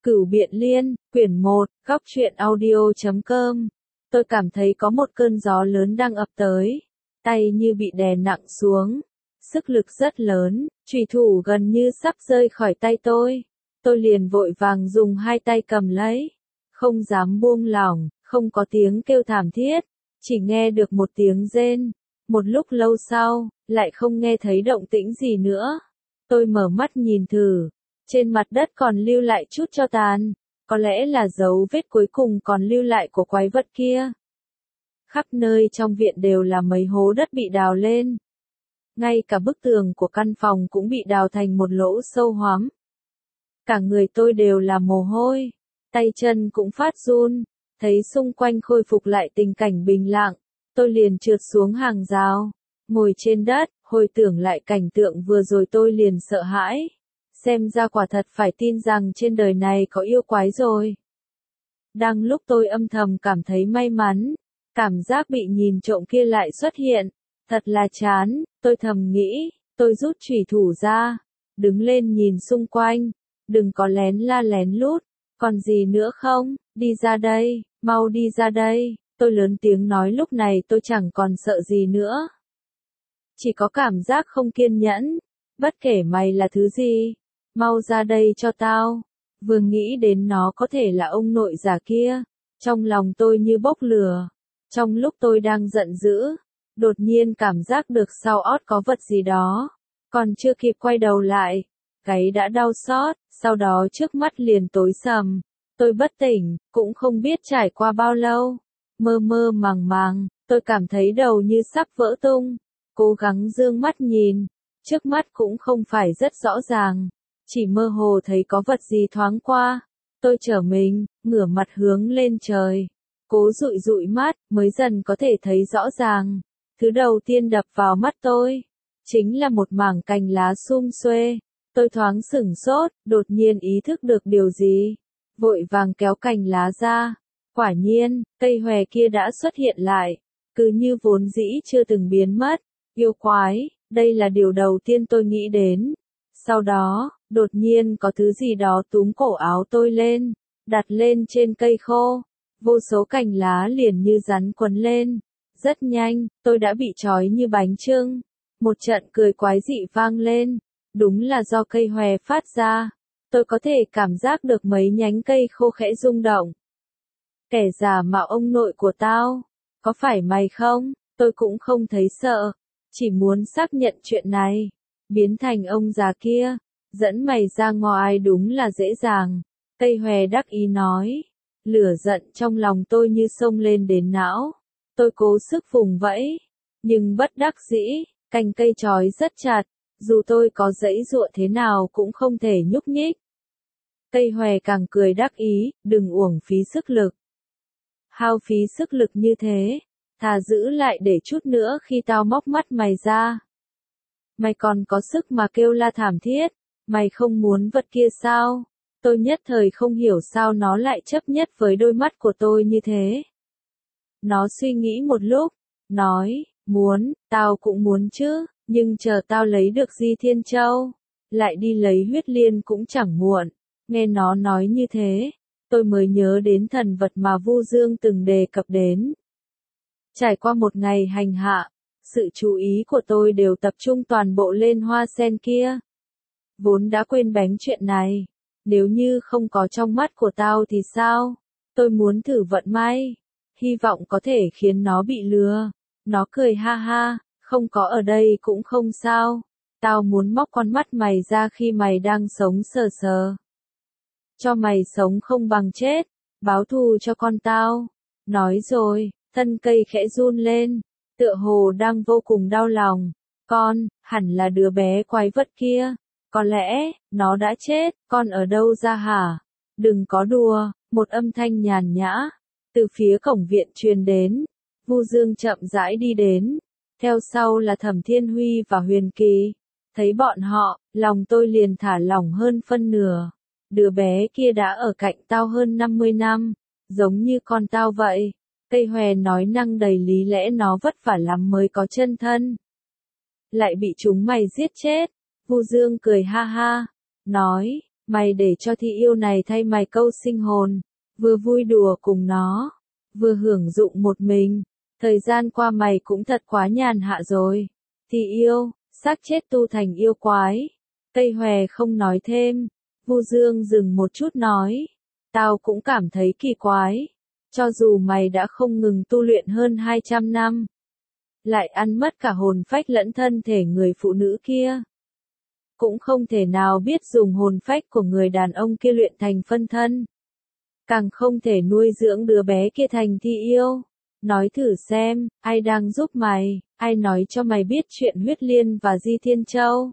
Cửu Biện Liên, quyển 1, góc truyện audio.com. Tôi cảm thấy có một cơn gió lớn đang ập tới, tay như bị đè nặng xuống, sức lực rất lớn, chùy thủ gần như sắp rơi khỏi tay tôi. Tôi liền vội vàng dùng hai tay cầm lấy, không dám buông lỏng, không có tiếng kêu thảm thiết, chỉ nghe được một tiếng rên. Một lúc lâu sau, lại không nghe thấy động tĩnh gì nữa. Tôi mở mắt nhìn thử, trên mặt đất còn lưu lại chút tro tàn, có lẽ là dấu vết cuối cùng còn lưu lại của quái vật kia. Khắp nơi trong viện đều là mấy hố đất bị đào lên. Ngay cả bức tường của căn phòng cũng bị đào thành một lỗ sâu hoắm. Cả người tôi đều là mồ hôi, tay chân cũng phát run, thấy xung quanh khôi phục lại tình cảnh bình lặng, tôi liền trượt xuống hàng rào, ngồi trên đất, hồi tưởng lại cảnh tượng vừa rồi tôi liền sợ hãi. Xem ra quả thật phải tin rằng trên đời này có yêu quái rồi. Đang lúc tôi âm thầm cảm thấy may mắn, cảm giác bị nhìn trộm kia lại xuất hiện, thật là chán, tôi thầm nghĩ, tôi rút chùy thủ ra, đứng lên nhìn xung quanh, đừng có lén la lén lút, còn gì nữa không, đi ra đây, mau đi ra đây, tôi lớn tiếng nói lúc này tôi chẳng còn sợ gì nữa. Chỉ có cảm giác không kiên nhẫn, bất kể mày là thứ gì, mau ra đây cho tao. Vừa nghĩ đến nó có thể là ông nội già kia, trong lòng tôi như bốc lửa. Trong lúc tôi đang giận dữ, đột nhiên cảm giác được sau ót có vật gì đó, còn chưa kịp quay đầu lại, gáy đã đau xót, sau đó trước mắt liền tối sầm. Tôi bất tỉnh, cũng không biết trải qua bao lâu, mơ mơ màng màng, tôi cảm thấy đầu như sắp vỡ tung, cố gắng dương mắt nhìn, trước mắt cũng không phải rất rõ ràng, chỉ mơ hồ thấy có vật gì thoáng qua. Tôi trở mình, ngửa mặt hướng lên trời, cố dụi dụi mắt, mới dần có thể thấy rõ ràng. Thứ đầu tiên đập vào mắt tôi, chính là một mảng cành lá sum xuê. Tôi thoáng sửng sốt, đột nhiên ý thức được điều gì, vội vàng kéo cành lá ra. Quả nhiên, cây hòe kia đã xuất hiện lại, cứ như vốn dĩ chưa từng biến mất. Yêu quái, đây là điều đầu tiên tôi nghĩ đến. Sau đó, đột nhiên có thứ gì đó túm cổ áo tôi lên, đặt lên trên cây khô. Vô số cành lá liền như rắn quấn lên. Rất nhanh, tôi đã bị trói như bánh chưng. Một trận cười quái dị vang lên. Đúng là do cây hòe phát ra. Tôi có thể cảm giác được mấy nhánh cây khô khẽ rung động. Kẻ giả mạo ông nội của tao, có phải mày không? Tôi cũng không thấy sợ, chỉ muốn xác nhận chuyện này. Biến thành ông già kia, dẫn mày ra ngoài đúng là dễ dàng. Cây hòe đắc ý nói. Lửa giận trong lòng tôi như xông lên đến não. Tôi cố sức vùng vẫy, nhưng bất đắc dĩ, cành cây trói rất chặt, dù tôi có giãy giụa thế nào cũng không thể nhúc nhích. Cây hòe càng cười đắc ý, đừng uổng phí sức lực. Hao phí sức lực như thế, thà giữ lại để chút nữa khi tao móc mắt mày ra. Mày còn có sức mà kêu la thảm thiết, mày không muốn vật kia sao? Tôi nhất thời không hiểu sao nó lại chấp nhất với đôi mắt của tôi như thế. Nó suy nghĩ một lúc, nói, muốn, tao cũng muốn chứ, nhưng chờ tao lấy được Di Thiên Châu, lại đi lấy huyết liên cũng chẳng muộn. Nghe nó nói như thế, tôi mới nhớ đến thần vật mà Vu Dương từng đề cập đến. Trải qua một ngày hành hạ, sự chú ý của tôi đều tập trung toàn bộ lên hoa sen kia. Vốn đã quên bén chuyện này, nếu như không có trong mắt của tao thì sao? Tôi muốn thử vận may, hy vọng có thể khiến nó bị lừa. Nó cười ha ha, không có ở đây cũng không sao. Tao muốn móc con mắt mày ra khi mày đang sống sờ sờ. Cho mày sống không bằng chết, báo thù cho con tao. Nói rồi, thân cây khẽ run lên, tựa hồ đang vô cùng đau lòng. Con, hẳn là đứa bé quái vật kia. Có lẽ, nó đã chết, con ở đâu ra hả? Đừng có đùa, một âm thanh nhàn nhã, từ phía cổng viện truyền đến. Vu Dương chậm rãi đi đến, theo sau là Thẩm Thiên Huy và Huyền Kỳ. Thấy bọn họ, lòng tôi liền thả lỏng hơn phân nửa. Đứa bé kia đã ở cạnh tao hơn 50 năm, giống như con tao vậy. Cây hòe nói năng đầy lý lẽ, nó vất vả lắm mới có chân thân, lại bị chúng mày giết chết. Vu Dương cười ha ha, nói, Mày để cho Thi Yêu này thay mày câu sinh hồn, vừa vui đùa cùng nó, vừa hưởng dụng một mình. Thời gian qua mày cũng thật quá nhàn hạ rồi. Thi Yêu, xác chết tu thành yêu quái. Tây Hòe không nói thêm. Vu Dương dừng một chút nói. Tao cũng cảm thấy kỳ quái. Cho dù mày đã không ngừng tu luyện hơn 200 năm, lại ăn mất cả hồn phách lẫn thân thể người phụ nữ kia, cũng không thể nào biết dùng hồn phách của người đàn ông kia luyện thành phân thân. Càng không thể nuôi dưỡng đứa bé kia thành Thi Yêu. Nói thử xem, ai đang giúp mày, ai nói cho mày biết chuyện Huyết Liên và Di Thiên Châu.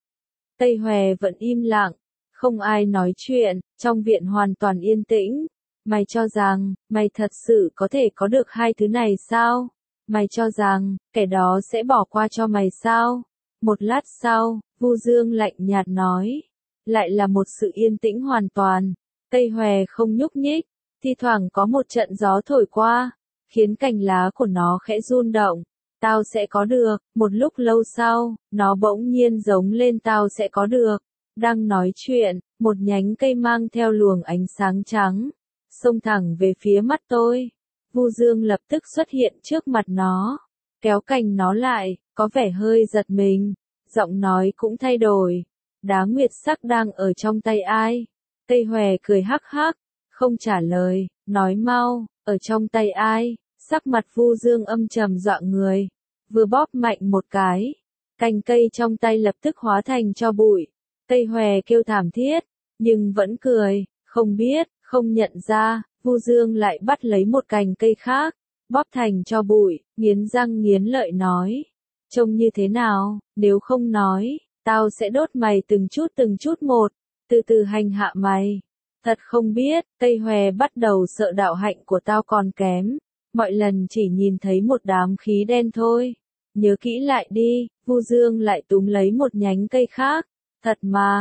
Tây Hòe vẫn im lặng, không ai nói chuyện, trong viện hoàn toàn yên tĩnh. Mày cho rằng, mày thật sự có thể có được hai thứ này sao? Mày cho rằng, kẻ đó sẽ bỏ qua cho mày sao? Một lát sau, Vu Dương lạnh nhạt nói. Lại là một sự yên tĩnh hoàn toàn. Tây Hòe không nhúc nhích, thi thoảng có một trận gió thổi qua, khiến cành lá của nó khẽ run động. Tao sẽ có được, một lúc lâu sau, nó bỗng nhiên giống lên tao sẽ có được. Đang nói chuyện, một nhánh cây mang theo luồng ánh sáng trắng, xông thẳng về phía mắt tôi. Vu Dương lập tức xuất hiện trước mặt nó, kéo cành nó lại, có vẻ hơi giật mình, giọng nói cũng thay đổi. Đá nguyệt sắc đang ở trong tay ai? Tây Hòe cười hắc hắc, không trả lời, nói mau, ở trong tay ai? Sắc mặt Vu Dương âm trầm dọa người, vừa bóp mạnh một cái, cành cây trong tay lập tức hóa thành tro bụi. Tây Hòe kêu thảm thiết, nhưng vẫn cười, không biết, không nhận ra. Vu Dương lại bắt lấy một cành cây khác, bóp thành tro bụi, nghiến răng nghiến lợi nói. Trông như thế nào, nếu không nói, tao sẽ đốt mày từng chút một, từ từ hành hạ mày. Thật không biết, Tây Hòe bắt đầu sợ đạo hạnh của tao còn kém, mọi lần chỉ nhìn thấy một đám khí đen thôi. Nhớ kỹ lại đi, Vu Dương lại túm lấy một nhánh cây khác. Thật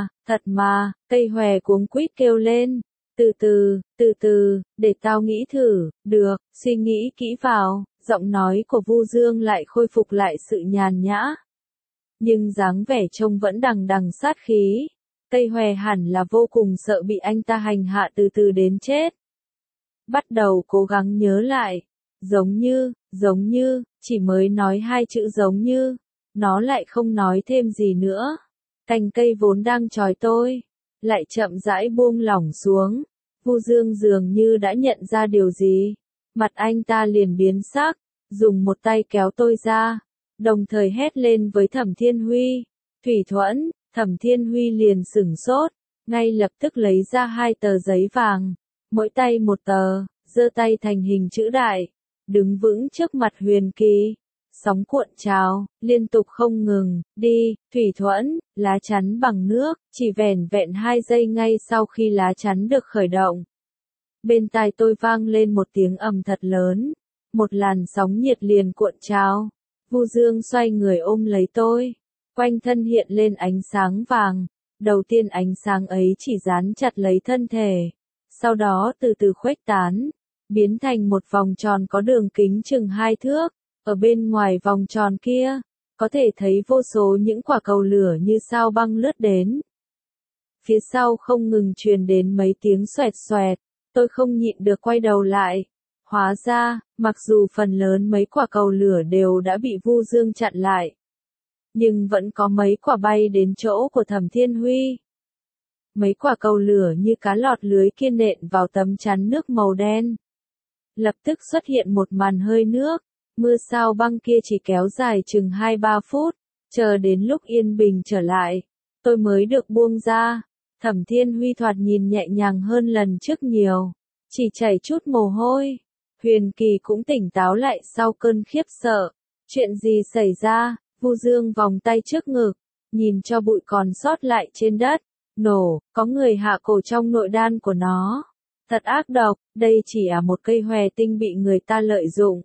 mà, Tây Hòe cuống quýt kêu lên. Từ từ, để tao nghĩ thử, được, suy nghĩ kỹ vào. Giọng nói của Vu Dương lại khôi phục lại sự nhàn nhã, nhưng dáng vẻ trông vẫn đằng đằng sát khí. Tây Hòe hẳn là vô cùng sợ bị anh ta hành hạ từ từ đến chết. Bắt đầu cố gắng nhớ lại, giống như, chỉ mới nói hai chữ giống như, nó lại không nói thêm gì nữa. Cành cây vốn đang trói tôi, lại chậm rãi buông lỏng xuống. Vu Dương dường như đã nhận ra điều gì, mặt anh ta liền biến sắc, dùng một tay kéo tôi ra, đồng thời hét lên với Thẩm Thiên Huy. Thủy Thuẫn. Thẩm Thiên Huy liền sửng sốt, ngay lập tức lấy ra hai tờ giấy vàng, mỗi tay một tờ, giơ tay thành hình chữ đại, đứng vững trước mặt Huyền Kỳ. Sóng cuộn trào, liên tục không ngừng. Đi, Thủy Thuẫn, lá chắn bằng nước, chỉ vẻn vẹn 2 giây ngay sau khi lá chắn được khởi động. Bên tai tôi vang lên một tiếng ầm thật lớn, một làn sóng nhiệt liền cuộn trào. Vu Dương xoay người ôm lấy tôi, quanh thân hiện lên ánh sáng vàng. Đầu tiên ánh sáng ấy chỉ dán chặt lấy thân thể, sau đó từ từ khuếch tán, biến thành một vòng tròn có đường kính chừng 2 thước. Ở bên ngoài vòng tròn kia, có thể thấy vô số những quả cầu lửa như sao băng lướt đến. Phía sau không ngừng truyền đến mấy tiếng xoẹt xoẹt, tôi không nhịn được quay đầu lại. Hóa ra, mặc dù phần lớn mấy quả cầu lửa đều đã bị Vu Dương chặn lại, nhưng vẫn có mấy quả bay đến chỗ của Thẩm Thiên Huy. Mấy quả cầu lửa như cá lọt lưới kia nện vào tấm chắn nước màu đen. Lập tức xuất hiện một màn hơi nước. Mưa sao băng kia chỉ kéo dài chừng 2-3 phút, chờ đến lúc yên bình trở lại, tôi mới được buông ra. Thẩm Thiên Huy thoạt nhìn nhẹ nhàng hơn lần trước nhiều, chỉ chảy chút mồ hôi. Huyền Kỳ cũng tỉnh táo lại sau cơn khiếp sợ. Chuyện gì xảy ra? Vu Dương vòng tay trước ngực, nhìn cho bụi còn sót lại trên đất. Nổ, có người hạ cổ trong nội đan của nó. Thật ác độc, đây chỉ là một cây hòe tinh bị người ta lợi dụng.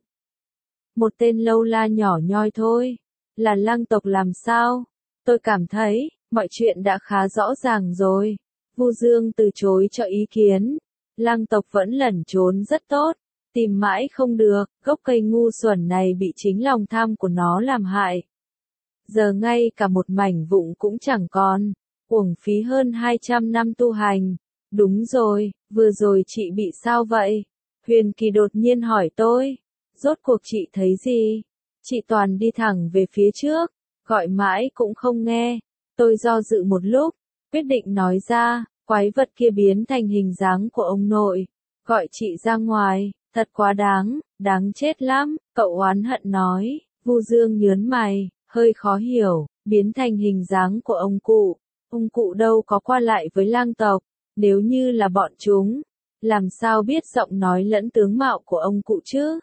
Một tên lâu la nhỏ nhoi thôi, là Lăng tộc làm sao? Tôi cảm thấy, mọi chuyện đã khá rõ ràng rồi. Vu Dương từ chối cho ý kiến. Lăng tộc vẫn lẩn trốn rất tốt, tìm mãi không được, gốc cây ngu xuẩn này bị chính lòng tham của nó làm hại. Giờ ngay cả một mảnh vụn cũng chẳng còn. uổng phí hơn 200 năm tu hành. Đúng rồi, vừa rồi chị bị sao vậy? Huyền Kỳ đột nhiên hỏi tôi. Rốt cuộc chị thấy gì? Chị toàn đi thẳng về phía trước, gọi mãi cũng không nghe. Tôi do dự một lúc, quyết định nói ra, quái vật kia biến thành hình dáng của ông nội. Gọi chị ra ngoài, thật quá đáng, đáng chết lắm, cậu oán hận nói. Vu Dương nhớn mày, hơi khó hiểu, biến thành hình dáng của ông cụ. Ông cụ đâu có qua lại với lang tộc, nếu như là bọn chúng, làm sao biết giọng nói lẫn tướng mạo của ông cụ chứ?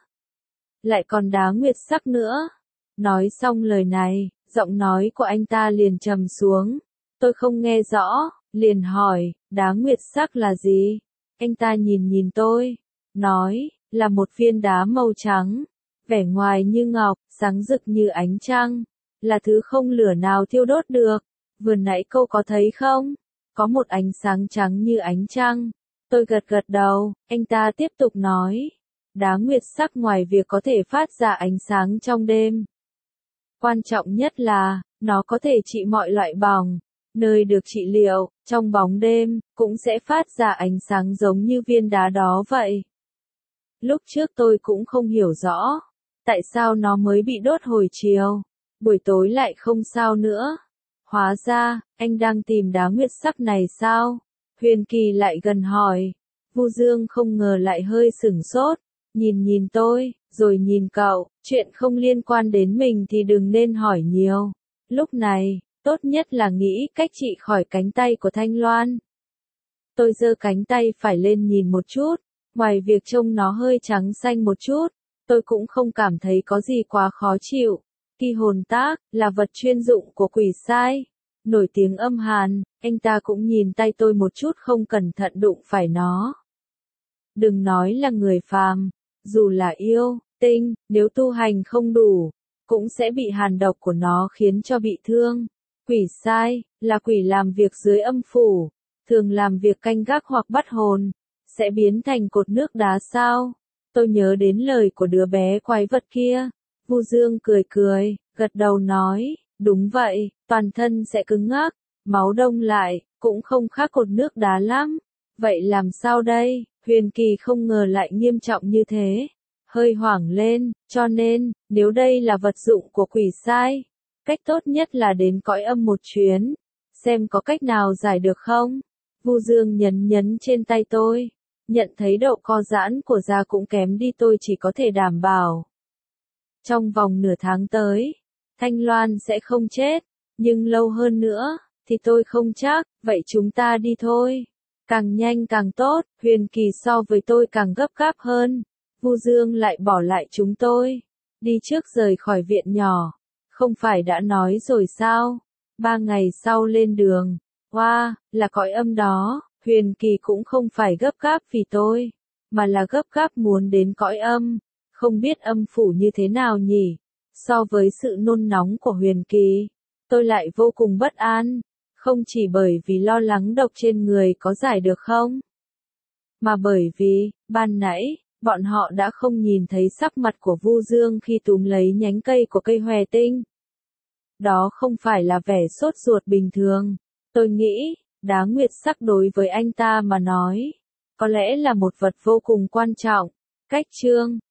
Lại còn đá nguyệt sắc nữa. Nói xong lời này, giọng nói của anh ta liền trầm xuống. Tôi không nghe rõ, liền hỏi, đá nguyệt sắc là gì? Anh ta nhìn nhìn tôi, nói, là một viên đá màu trắng, vẻ ngoài như ngọc, sáng rực như ánh trăng, là thứ không lửa nào thiêu đốt được. Vừa nãy cô có thấy không? Có một ánh sáng trắng như ánh trăng. Tôi gật gật đầu, anh ta tiếp tục nói. Đá nguyệt sắc ngoài việc có thể phát ra ánh sáng trong đêm. Quan trọng nhất là, nó có thể trị mọi loại bỏng. Nơi được trị liệu, trong bóng đêm, cũng sẽ phát ra ánh sáng giống như viên đá đó vậy. Lúc trước tôi cũng không hiểu rõ, tại sao nó mới bị đốt hồi chiều, buổi tối lại không sao nữa. Hóa ra, anh đang tìm đá nguyệt sắc này sao? Huyền Kỳ lại gần hỏi. Vu Dương không ngờ lại hơi sửng sốt, nhìn nhìn tôi, rồi nhìn cậu, chuyện không liên quan đến mình thì đừng nên hỏi nhiều. Lúc này, tốt nhất là nghĩ cách trị khỏi cánh tay của Thanh Loan. Tôi giơ cánh tay phải lên nhìn một chút, ngoài việc trông nó hơi trắng xanh một chút, tôi cũng không cảm thấy có gì quá khó chịu. Kỳ hồn tác, là vật chuyên dụng của quỷ sai, nổi tiếng âm hàn, anh ta cũng nhìn tay tôi một chút không cẩn thận đụng phải nó. Đừng nói là người phàm, dù là yêu, tinh, nếu tu hành không đủ, cũng sẽ bị hàn độc của nó khiến cho bị thương. Quỷ sai, là quỷ làm việc dưới âm phủ, thường làm việc canh gác hoặc bắt hồn, sẽ biến thành cột nước đá sao? Tôi nhớ đến lời của đứa bé quái vật kia. Vu Dương cười cười, gật đầu nói, đúng vậy, toàn thân sẽ cứng ngắc, máu đông lại, cũng không khác cột nước đá lắm. Vậy làm sao đây? Huyền Kỳ không ngờ lại nghiêm trọng như thế. Hơi hoảng lên, cho nên, nếu đây là vật dụng của quỷ sai, cách tốt nhất là đến cõi âm một chuyến, xem có cách nào giải được không? Vu Dương nhấn nhấn trên tay tôi, nhận thấy độ co giãn của da cũng kém đi, tôi chỉ có thể đảm bảo. Trong vòng nửa tháng tới, Thanh Loan sẽ không chết, nhưng lâu hơn nữa, thì tôi không chắc, vậy chúng ta đi thôi. Càng nhanh càng tốt, Huyền Kỳ so với tôi càng gấp gáp hơn. Vu Dương lại bỏ lại chúng tôi, đi trước rời khỏi viện nhỏ. Không phải đã nói rồi sao? 3 ngày sau lên đường. Wow, là cõi âm đó. Huyền Kỳ cũng không phải gấp gáp vì tôi, mà là gấp gáp muốn đến cõi âm. Không biết âm phủ như thế nào nhỉ? So với sự nôn nóng của Huyền Kỳ, tôi lại vô cùng bất an. Không chỉ bởi vì lo lắng độc trên người có giải được không, mà bởi vì, ban nãy, bọn họ đã không nhìn thấy sắc mặt của Vu Dương khi túm lấy nhánh cây của cây hòe tinh. Đó không phải là vẻ sốt ruột bình thường. Tôi nghĩ, đá nguyệt sắc đối với anh ta mà nói, có lẽ là một vật vô cùng quan trọng. Cách chương